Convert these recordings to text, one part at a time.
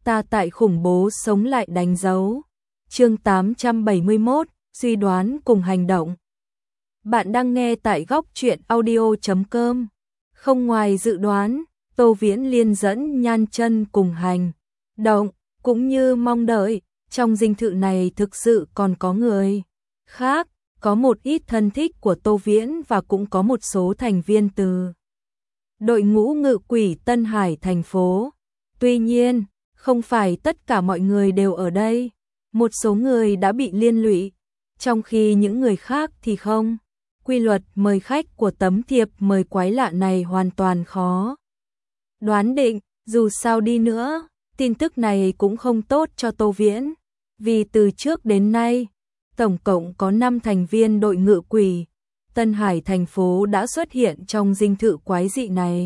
ta tại khủng bố sống lại đánh dấu. Chương 871, suy đoán cùng hành động. Bạn đang nghe tại góc truyện audio.com. Không ngoài dự đoán, Tô Viễn Liên dẫn Nhan Chân cùng hành động, cũng như mong đợi, trong dinh thự này thực sự còn có người khác, có một ít thân thích của Tô Viễn và cũng có một số thành viên từ đội ngũ ngự quỷ Tân Hải thành phố. Tuy nhiên, không phải tất cả mọi người đều ở đây, một số người đã bị liên lụy, trong khi những người khác thì không. Quy luật mời khách của tấm thiệp mời quái lạ này hoàn toàn khó đoán định, dù sao đi nữa, tin tức này cũng không tốt cho Tô Viễn, vì từ trước đến nay, tổng cộng có 5 thành viên đội ngự quỷ Tân Hải thành phố đã xuất hiện trong dinh thự quái dị này.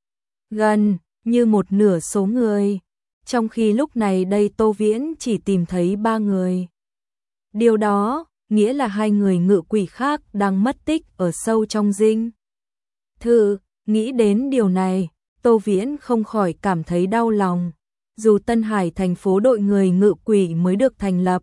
Gần như một nửa số người, trong khi lúc này đây Tô Viễn chỉ tìm thấy 3 người. Điều đó nghĩa là 2 người ngự quỷ khác đang mất tích ở sâu trong dinh thự. Nghĩ đến điều này, Tô Viễn không khỏi cảm thấy đau lòng. Dù Tân Hải thành phố đội người ngự quỷ mới được thành lập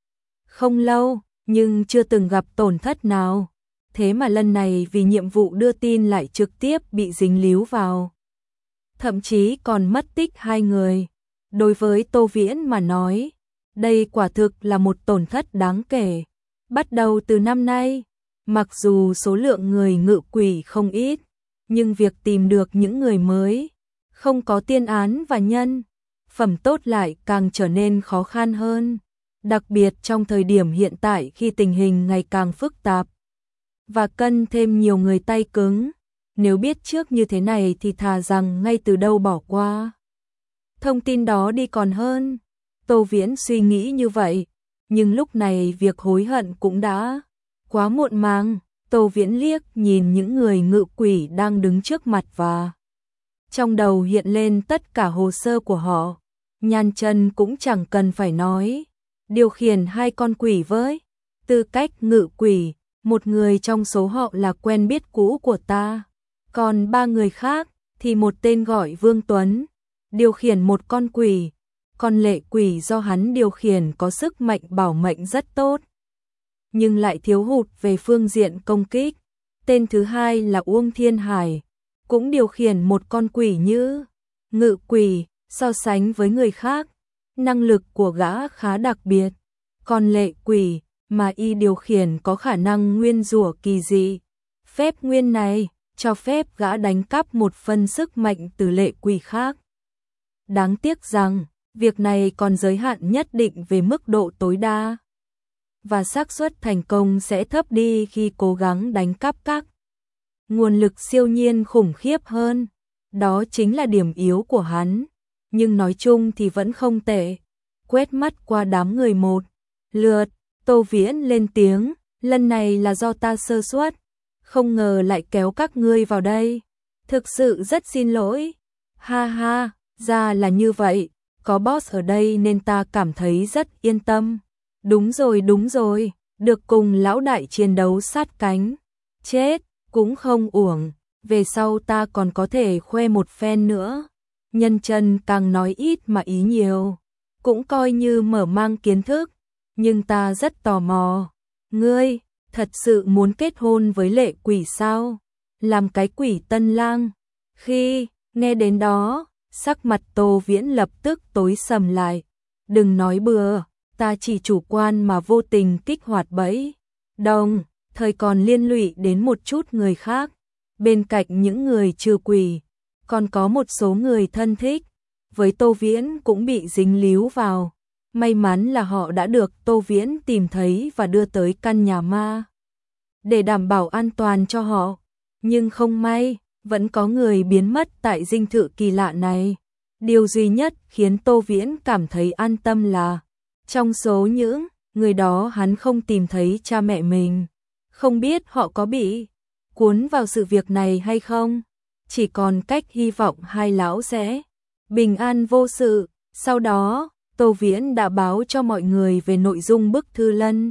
không lâu, nhưng chưa từng gặp tổn thất nào. Thế mà lần này vì nhiệm vụ đưa tin lại trực tiếp bị dính líu vào. Thậm chí còn mất tích 2 người. Đối với Tô Viễn mà nói, đây quả thực là một tổn thất đáng kể. Bắt đầu từ năm nay, mặc dù số lượng người ngự quỷ không ít, nhưng việc tìm được những người mới, không có tiên án và nhân phẩm tốt lại càng trở nên khó khăn hơn. Đặc biệt trong thời điểm hiện tại khi tình hình ngày càng phức tạp và cần thêm nhiều người tay cứng. Nếu biết trước như thế này thì thà rằng ngay từ đầu bỏ qua thông tin đó đi còn hơn. Tô Viễn suy nghĩ như vậy, nhưng lúc này việc hối hận cũng đã quá muộn màng. Tô Viễn liếc nhìn những người ngự quỷ đang đứng trước mặt và trong đầu hiện lên tất cả hồ sơ của họ. Nhan Chân cũng chẳng cần phải nói, điều khiển 2 con quỷ với tư cách ngự quỷ, một người trong số họ là quen biết cũ của ta, còn 3 người khác thì một tên gọi Vương Tuấn, điều khiển một con quỷ, còn lệ quỷ do hắn điều khiển có sức mạnh bảo mệnh rất tốt, nhưng lại thiếu hụt về phương diện công kích. Tên thứ hai là Uông Thiên Hải, cũng điều khiển một con quỷ như ngự quỷ. So sánh với người khác, năng lực của gã khá đặc biệt, còn lệ quỷ mà y điều khiển có khả năng nguyên rủa kỳ dị. Phép nguyên này cho phép gã đánh cắp một phần sức mạnh từ lệ quỷ khác. Đáng tiếc rằng, việc này còn giới hạn nhất định về mức độ tối đa, và xác suất thành công sẽ thấp đi khi cố gắng đánh cắp các nguồn lực siêu nhiên khủng khiếp hơn. Đó chính là điểm yếu của hắn. Nhưng nói chung thì vẫn không tệ. Quét mắt qua đám người một lượt, Tô Viễn lên tiếng, lần này là do ta sơ suất, không ngờ lại kéo các ngươi vào đây. Thực sự rất xin lỗi. Ha ha, ra là như vậy, có boss ở đây nên ta cảm thấy rất yên tâm. Đúng rồi, được cùng lão đại chiến đấu sát cánh. Chết, cũng không uổng, về sau ta còn có thể khoe một phen nữa. Nhân Chân càng nói ít mà ý nhiều, cũng coi như mở mang kiến thức, nhưng ta rất tò mò. Ngươi, thật sự muốn kết hôn với lệ quỷ sao? Làm cái quỷ tân lang? Khi nghe đến đó, sắc mặt Tô Viễn lập tức tối sầm lại. Đừng nói bừa, ta chỉ chủ quan mà vô tình kích hoạt bẫy. Đồng thời còn liên lụy đến một chút người khác. Bên cạnh những người trừ quỷ, còn có một số người thân thích với Tô Viễn cũng bị dính líu vào. May mắn là họ đã được Tô Viễn tìm thấy và đưa tới căn nhà ma để đảm bảo an toàn cho họ. Nhưng không may, vẫn có người biến mất tại dinh thự kỳ lạ này. Điều duy nhất khiến Tô Viễn cảm thấy an tâm là trong số những người đó hắn không tìm thấy cha mẹ mình. Không biết họ có bị cuốn vào sự việc này hay không? Chỉ còn cách hy vọng 2 lão sẽ bình an vô sự. Sau đó, Tô Viễn đã báo cho mọi người về nội dung bức thư lân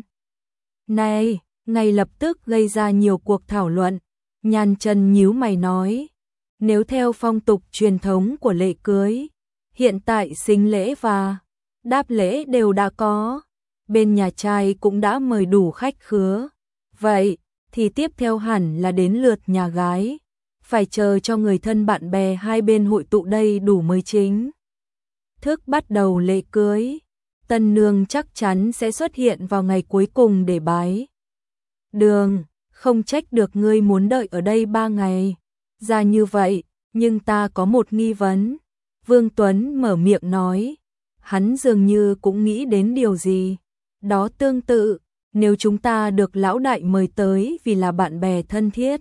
này, ngay lập tức gây ra nhiều cuộc thảo luận. Nhan Chân nhíu mày nói, nếu theo phong tục truyền thống của lễ cưới, Hiện tại sính lễ và đáp lễ đều đã có, bên nhà trai cũng đã mời đủ khách khứa. Vậy thì tiếp theo hẳn là đến lượt nhà gái, phải chờ cho người thân bạn bè hai bên hội tụ đầy đủ mới chính thức bắt đầu lễ cưới. Tân nương chắc chắn sẽ xuất hiện vào ngày cuối cùng để bái đường, không trách được ngươi muốn đợi ở đây 3 ngày. Ra như vậy, nhưng ta có một nghi vấn. Vương Tuấn mở miệng nói, hắn dường như cũng nghĩ đến điều gì. Đó tương tự, nếu chúng ta được lão đại mời tới vì là bạn bè thân thiết,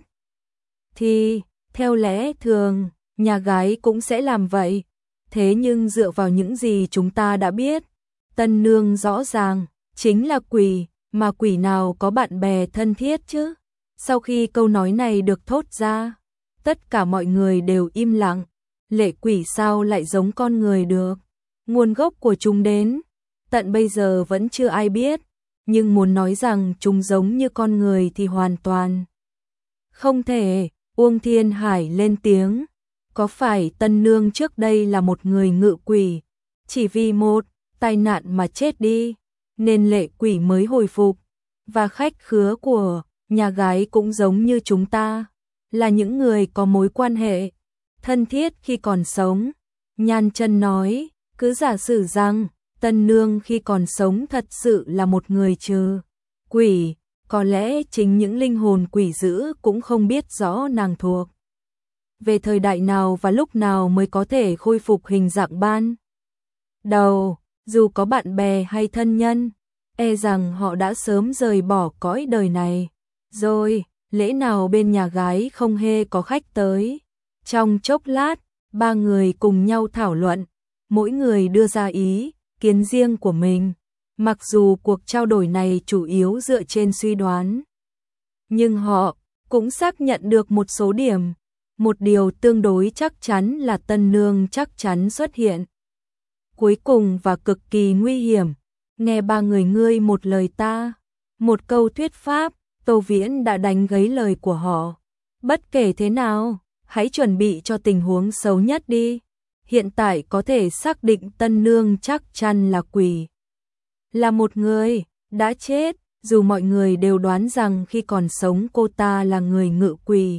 thì, theo lẽ thường, nhà gái cũng sẽ làm vậy. Thế nhưng dựa vào những gì chúng ta đã biết, tân nương rõ ràng, chính là quỷ, mà quỷ nào có bạn bè thân thiết chứ? Sau khi câu nói này được thốt ra, tất cả mọi người đều im lặng. Lệ quỷ sao lại giống con người được? Nguồn gốc của chúng đến tận bây giờ vẫn chưa ai biết, nhưng muốn nói rằng chúng giống như con người thì hoàn toàn không thể. Uông Thiên Hải lên tiếng, có phải tân nương trước đây là một người ngự quỷ, chỉ vì một tai nạn mà chết đi, nên lệ quỷ mới hồi phục, và khách khứa của nhà gái cũng giống như chúng ta, là những người có mối quan hệ thân thiết khi còn sống. Nhan Chân nói, cứ giả sử rằng tân nương khi còn sống thật sự là một người trừ quỷ, có lẽ chính những linh hồn quỷ dữ cũng không biết rõ nàng thuộc về thời đại nào và lúc nào mới có thể khôi phục hình dạng ban đầu. Dù có bạn bè hay thân nhân, e rằng họ đã sớm rời bỏ cõi đời này rồi. Lễ nào bên nhà gái không hề có khách tới. Trong chốc lát, ba người cùng nhau thảo luận, mỗi người đưa ra ý kiến riêng của mình. Mặc dù cuộc trao đổi này chủ yếu dựa trên suy đoán, nhưng họ cũng xác nhận được một số điểm. Một điều tương đối chắc chắn là tân nương chắc chắn xuất hiện cuối cùng và cực kỳ nguy hiểm. Nghe ba người ngươi một lời ta, một câu thuyết pháp, Tô Viễn đã đánh gãy lời của họ. Bất kể thế nào, hãy chuẩn bị cho tình huống xấu nhất đi. Hiện tại có thể xác định tân nương chắc chắn là quỷ, là một người đã chết, dù mọi người đều đoán rằng khi còn sống cô ta là người ngự quỷ,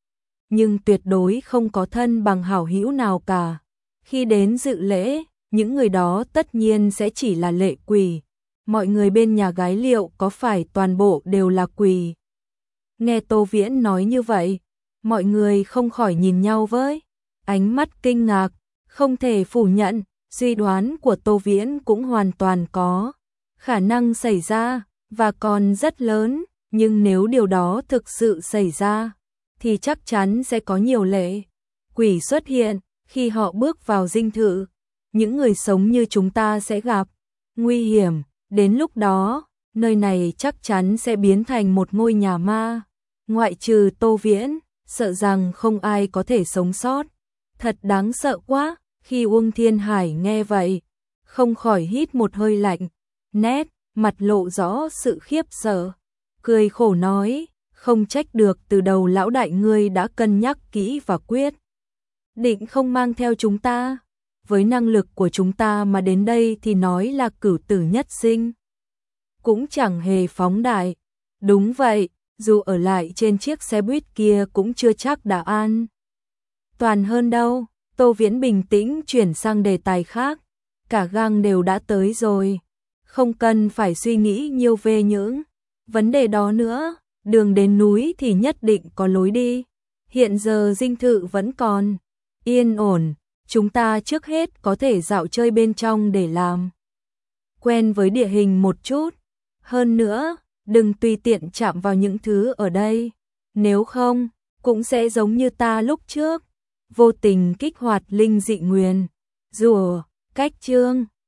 nhưng tuyệt đối không có thân bằng hảo hữu nào cả. Khi đến dự lễ, những người đó tất nhiên sẽ chỉ là lệ quỷ. Mọi người bên nhà gái liệu có phải toàn bộ đều là quỷ? Nghe Tô Viễn nói như vậy, mọi người không khỏi nhìn nhau với ánh mắt kinh ngạc. Không thể phủ nhận, suy đoán của Tô Viễn cũng hoàn toàn có khả năng xảy ra, và còn rất lớn. Nhưng nếu điều đó thực sự xảy ra, thì chắc chắn sẽ có nhiều lệ quỷ xuất hiện. Khi họ bước vào dinh thự, những người sống như chúng ta sẽ gặp nguy hiểm. Đến lúc đó, nơi này chắc chắn sẽ biến thành một ngôi nhà ma. Ngoại trừ Tô Viễn, sợ rằng không ai có thể sống sót. Thật đáng sợ quá. Khi Uông Thiên Hải nghe vậy, không khỏi hít một hơi lạnh, nét mặt lộ rõ sự khiếp sợ, cười khổ nói, không trách được từ đầu lão đại ngươi đã cân nhắc kỹ và quyết định không mang theo chúng ta. Với năng lực của chúng ta mà đến đây thì nói là cửu tử nhất sinh cũng chẳng hề phóng đại. Đúng vậy, dù ở lại trên chiếc xe buýt kia cũng chưa chắc đã an toàn hơn đâu. Tô Viễn bình tĩnh chuyển sang đề tài khác. Cả gang đều đã tới rồi, không cần phải suy nghĩ nhiều về những vấn đề đó nữa. Đường đến núi thì nhất định có lối đi. Hiện giờ dinh thự vẫn còn yên ổn, chúng ta trước hết có thể dạo chơi bên trong để làm quen với địa hình một chút. Hơn nữa, đừng tùy tiện chạm vào những thứ ở đây, nếu không, cũng sẽ giống như ta lúc trước, vô tình kích hoạt linh dị nguyền rủa. Cách chương